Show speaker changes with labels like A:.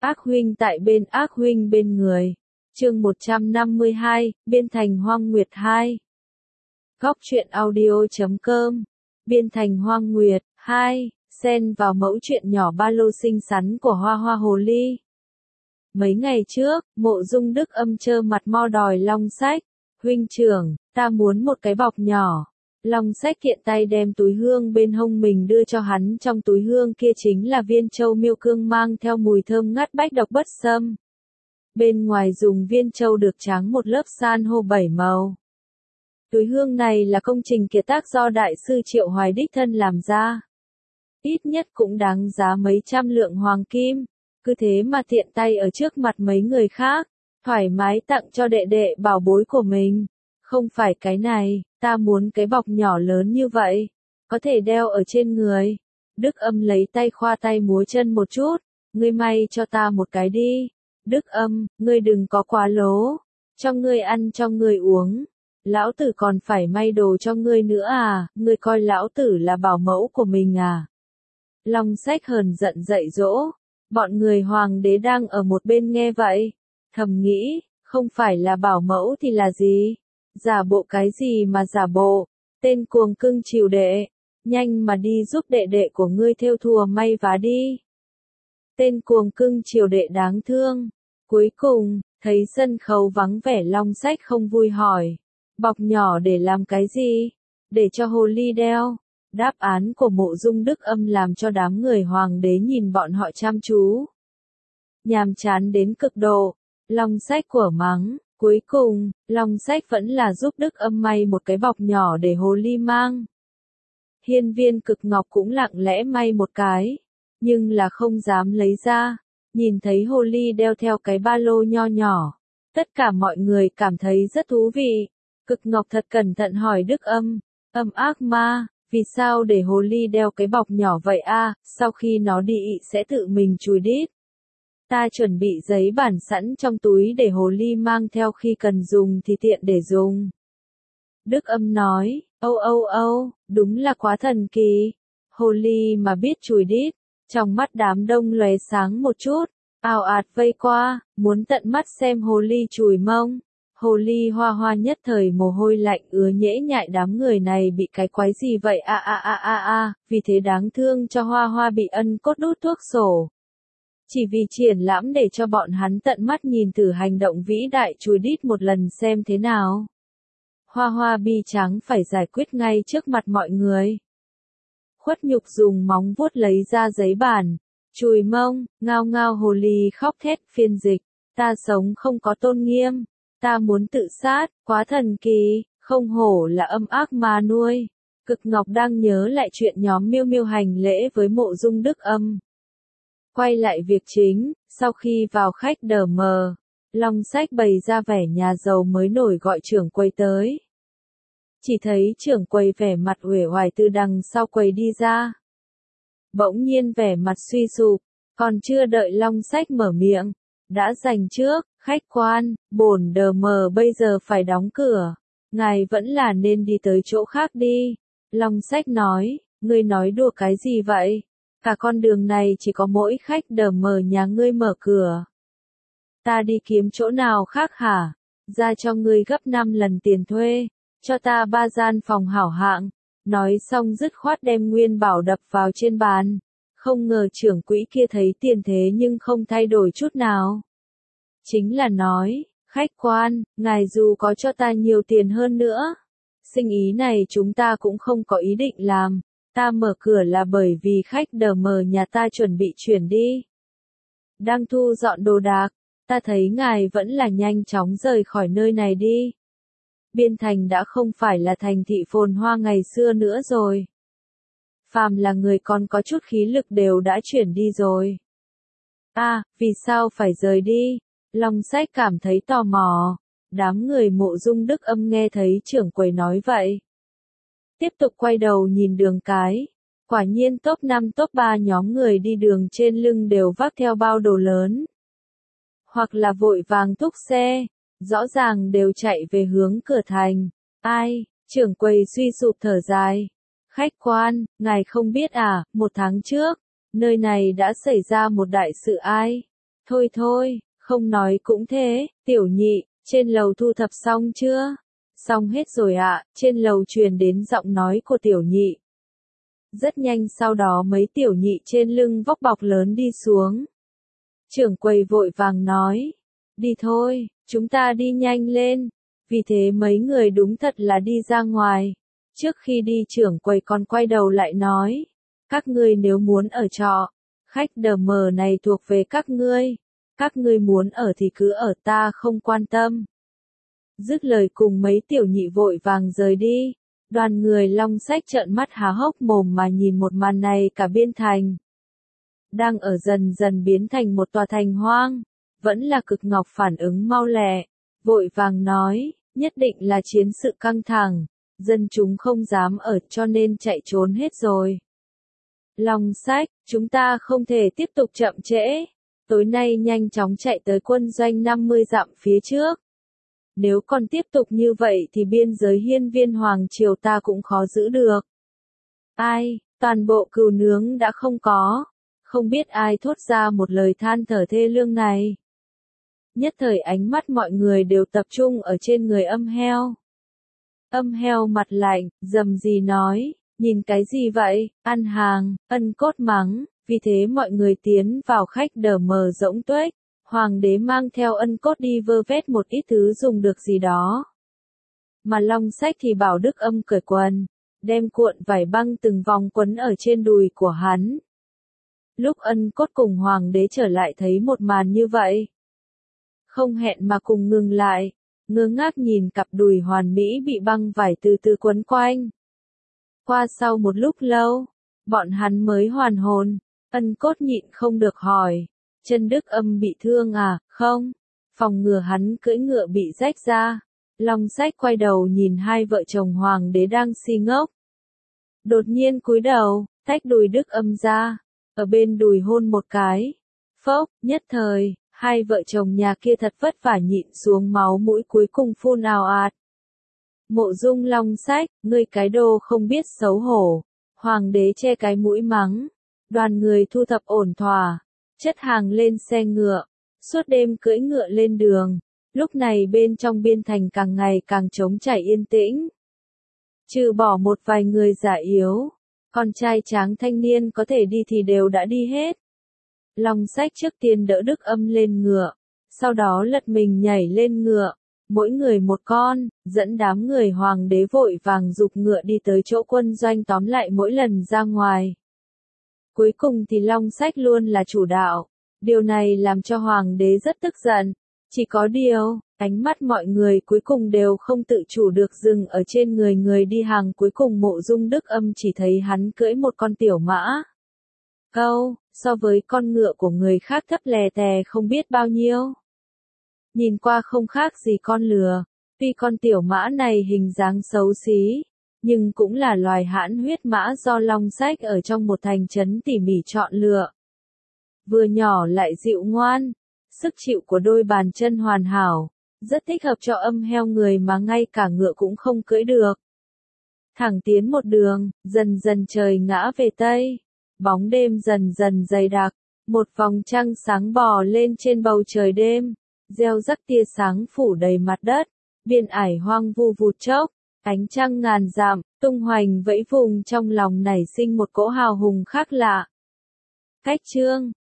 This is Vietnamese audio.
A: Ác huynh tại bên ác huynh bên người. Chương 152, Biên thành Hoang Nguyệt 2. Góc truyện audio.com. Biên thành Hoang Nguyệt 2, xen vào mẫu chuyện nhỏ ba lô xinh xắn của Hoa Hoa Hồ Ly. Mấy ngày trước, Mộ Dung Đức Âm trơ mặt mo đòi Long Sách. Huynh trưởng, ta muốn một cái bọc nhỏ. Long Sách kiện tay đem túi hương bên hông mình đưa cho hắn, trong túi hương kia chính là viên châu miêu cương mang theo mùi thơm ngát bách độc bất xâm. Bên ngoài dùng viên châu được tráng một lớp san hô 7 màu. Túi hương này là công trình kiệt tác do đại sư Triệu Hoài đích thân làm ra. Ít nhất cũng đáng giá mấy trăm lượng hoàng kim, cứ thế mà tiện tay ở trước mặt mấy người khác, thoải mái tặng cho đệ đệ bảo bối của mình. Không phải cái này, ta muốn cái bọc nhỏ lớn như vậy, có thể đeo ở trên người. Đức Âm lấy tay khoa tay múa chân một chút, ngươi may cho ta một cái đi. Đức Âm, ngươi đừng có quá lố, cho ngươi ăn cho ngươi uống. Lão tử còn phải may đồ cho ngươi nữa à, ngươi coi lão tử là bảo mẫu của mình à. Long Sách hờn giận dạy dỗ, bọn người hoàng đế đang ở một bên nghe vậy, thầm nghĩ, không phải là bảo mẫu thì là gì? Giả bộ cái gì mà giả bộ, tên cuồng cưng chiều đệ, nhanh mà đi giúp đệ đệ của ngươi thêu thùa may vá đi. Tên cuồng cưng chiều đệ đáng thương. Cuối cùng, thấy sân khấu vắng vẻ, Long Sách không vui hỏi, bọc nhỏ để làm cái gì? Để cho hồ ly đeo. Đáp án của Mộ Dung Đức Âm làm cho đám người hoàng đế nhìn bọn họ chăm chú. Nhàm chán đến cực độ, Long Sách của mắng. Cuối cùng, Long Sách vẫn là giúp Đức Âm may một cái bọc nhỏ để hồ ly mang. Hiên Viên Cực Ngọc cũng lặng lẽ may một cái, nhưng là không dám lấy ra. Nhìn thấy hồ ly đeo theo cái ba lô nho nhỏ, tất cả mọi người cảm thấy rất thú vị. Cực Ngọc thật cẩn thận hỏi Đức Âm, Âm ác ma, vì sao để hồ ly đeo cái bọc nhỏ vậy a? Sau khi nó đi sẽ tự mình chùi đít. Ta chuẩn bị giấy bản sẵn trong túi để hồ ly mang theo, khi cần dùng thì tiện để dùng. Đức Âm nói, âu, đúng là quá thần kỳ. Hồ ly mà biết chùi đít. Trong mắt đám đông lóe sáng một chút, ào ạt vây qua, muốn tận mắt xem hồ ly chùi mông. Hồ ly Hoa Hoa nhất thời mồ hôi lạnh ứa nhễ nhại, đám người này bị cái quái gì vậy vì thế đáng thương cho Hoa Hoa bị ân cốt đút thuốc sổ. Chỉ vì triển lãm để cho bọn hắn tận mắt nhìn thử hành động vĩ đại chùi đít một lần xem thế nào. Hoa Hoa bi trắng phải giải quyết ngay trước mặt mọi người. Khuất Nhục dùng móng vuốt lấy ra giấy bản, chùi mông, ngao ngao. Hồ ly khóc thét. Phiên dịch, ta sống không có tôn nghiêm, ta muốn tự sát, quá thần kỳ, không hổ là âm ác ma nuôi. Cực Ngọc đang nhớ lại chuyện nhóm Miêu Miêu hành lễ với Mộ Dung Đức Âm. Quay lại việc chính, sau khi vào khách đờ mờ, Long Sách bày ra vẻ nhà giàu mới nổi gọi trưởng quầy tới. Chỉ thấy trưởng quầy vẻ mặt uể oải từ đằng sau quầy đi ra. Bỗng nhiên vẻ mặt suy sụp, còn chưa đợi Long Sách mở miệng, đã giành trước, khách quan, bổn đờ mờ bây giờ phải đóng cửa, ngài vẫn là nên đi tới chỗ khác đi. Long Sách nói, ngươi nói đùa cái gì vậy? Cả con đường này chỉ có mỗi khách đờ mờ nhà ngươi mở cửa. Ta đi kiếm chỗ nào khác hả? Ra cho ngươi gấp 5 lần tiền thuê, cho ta 3 gian phòng hảo hạng. Nói xong dứt khoát đem nguyên bảo đập vào trên bàn. Không ngờ trưởng quỹ kia thấy tiền thế nhưng không thay đổi chút nào. Chính là nói, khách quan, ngài dù có cho ta nhiều tiền hơn nữa, sinh ý này chúng ta cũng không có ý định làm. Ta mở cửa là bởi vì khách đờ mờ nhà ta chuẩn bị chuyển đi. Đang thu dọn đồ đạc, ta thấy ngài vẫn là nhanh chóng rời khỏi nơi này đi. Biên thành đã không phải là thành thị phồn hoa ngày xưa nữa rồi. Phàm là người còn có chút khí lực đều đã chuyển đi rồi. Vì sao phải rời đi? Long Sách cảm thấy tò mò. Đám người Mộ Dung Đức Âm nghe thấy trưởng quầy nói vậy, tiếp tục quay đầu nhìn đường cái. Quả nhiên top 5 top 3 nhóm người đi đường trên lưng đều vác theo bao đồ lớn. Hoặc là vội vàng thúc xe, rõ ràng đều chạy về hướng cửa thành. Trưởng quầy suy sụp thở dài. Khách quan, ngài không biết à, 1 tháng trước, nơi này đã xảy ra một đại sự Thôi thôi, không nói cũng thế, tiểu nhị, trên lầu thu thập xong chưa? Xong hết rồi ạ, trên lầu truyền đến giọng nói của tiểu nhị. Rất nhanh sau đó mấy tiểu nhị trên lưng vóc bọc lớn đi xuống. Trưởng quầy vội vàng nói, đi thôi, chúng ta đi nhanh lên. Vì thế mấy người đúng thật là đi ra ngoài. Trước khi đi trưởng quầy còn quay đầu lại nói, các ngươi nếu muốn ở trọ, khách đờ mờ này thuộc về các ngươi muốn ở thì cứ ở, ta không quan tâm. Dứt lời cùng mấy tiểu nhị vội vàng rời đi. Đoàn người Long Sách trợn mắt há hốc mồm mà nhìn một màn này, cả Biên Thành đang ở dần dần biến thành một tòa thành hoang. Vẫn là Cực Ngọc phản ứng mau lẹ, vội vàng nói, nhất định là chiến sự căng thẳng, dân chúng không dám ở cho nên chạy trốn hết rồi. Long Sách, chúng ta không thể tiếp tục chậm trễ, tối nay nhanh chóng chạy tới quân doanh 50 dặm phía trước. Nếu còn tiếp tục như vậy thì biên giới Hiên Viên Hoàng Triều ta cũng khó giữ được. Ai, toàn bộ cừu nướng đã không có. Không biết ai thốt ra một lời than thở thê lương này. Nhất thời ánh mắt mọi người đều tập trung ở trên người Âm Heo. Âm Heo mặt lạnh, rầm rì nói, nhìn cái gì vậy, ăn hàng, Ân Cốt mắng, vì thế mọi người tiến vào khách đờ mờ rỗng tuếch. Hoàng đế mang theo Ân Cốt đi vơ vét một ít thứ dùng được gì đó. Mà Long Sách thì bảo Đức Âm cởi quần, đem cuộn vải băng từng vòng quấn ở trên đùi của hắn. Lúc Ân Cốt cùng Hoàng đế trở lại thấy một màn như vậy, không hẹn mà cùng ngừng lại, ngơ ngác nhìn cặp đùi hoàn mỹ bị băng vải từ từ quấn quanh. Qua sau một lúc lâu, bọn hắn mới hoàn hồn, Ân Cốt nhịn không được hỏi, chân Đức Âm bị thương à, không? Phòng ngừa hắn cưỡi ngựa bị rách ra. Long Sách quay đầu nhìn hai vợ chồng Hoàng đế đang si ngốc. Đột nhiên cúi đầu, tách đùi Đức Âm ra, ở bên đùi hôn một cái. Phốc, nhất thời, hai vợ chồng nhà kia thật vất vả nhịn xuống máu mũi cuối cùng phun ào ạt. Mộ Dung Long Sách, ngươi cái đồ không biết xấu hổ. Hoàng đế che cái mũi mắng. Đoàn người thu thập ổn thỏa, chất hàng lên xe ngựa, suốt đêm cưỡi ngựa lên đường. Lúc này bên trong Biên Thành càng ngày càng trống trải yên tĩnh. Trừ bỏ một vài người già yếu, con trai tráng thanh niên có thể đi thì đều đã đi hết. Long Sách trước tiên đỡ Đức Âm lên ngựa, sau đó lật mình nhảy lên ngựa, mỗi người một con, dẫn đám người Hoàng đế vội vàng giục ngựa đi tới chỗ quân doanh tóm lại mỗi lần ra ngoài. Cuối cùng thì Long Sách luôn là chủ đạo, điều này làm cho Hoàng đế rất tức giận. Chỉ có điều, ánh mắt mọi người cuối cùng đều không tự chủ được dừng ở trên người người đi hàng cuối cùng. Mộ Dung Đức Âm chỉ thấy hắn cưỡi một con tiểu mã câu, so với con ngựa của người khác thấp lè tè không biết bao nhiêu. Nhìn qua không khác gì con lừa, tuy con tiểu mã này hình dáng xấu xí, nhưng cũng là loài hãn huyết mã do Long Sách ở trong một thành trấn tỉ mỉ chọn lựa. Vừa nhỏ lại dịu ngoan, sức chịu của đôi bàn chân hoàn hảo, rất thích hợp cho Âm Heo người mà ngay cả ngựa cũng không cưỡi được. Thẳng tiến một đường, dần dần trời ngã về Tây, bóng đêm dần dần dày đặc, một vòng trăng sáng bò lên trên bầu trời đêm, gieo rắc tia sáng phủ đầy mặt đất, biên ải hoang vu vụt chốc, ánh trăng ngàn dặm, tung hoành vẫy vùng trong lòng nảy sinh một cỗ hào hùng khác lạ. Cách chương